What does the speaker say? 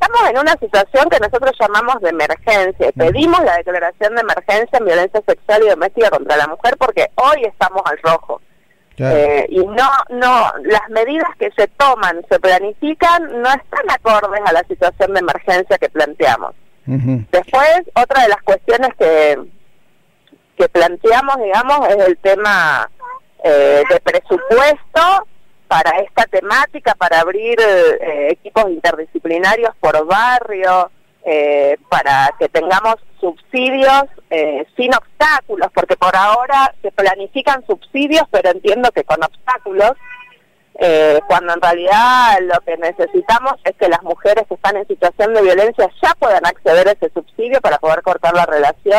estamos en una situación que nosotros llamamos de emergencia. Pedimos la declaración de emergencia en violencia sexual y doméstica contra la mujer porque hoy estamos al rojo. Claro. Y las medidas que se toman, se planifican, no están acordes a la situación de emergencia que planteamos. Después, otra de las cuestiones que planteamos, digamos, es el tema de presupuesto para esta temática, para abrir equipos interdisciplinarios por barrio, para que tengamos subsidios sin obstáculos, porque por ahora se planifican subsidios, pero entiendo que con obstáculos, cuando en realidad lo que necesitamos es que las mujeres que están en situación de violencia ya puedan acceder a ese subsidio para poder cortar la relación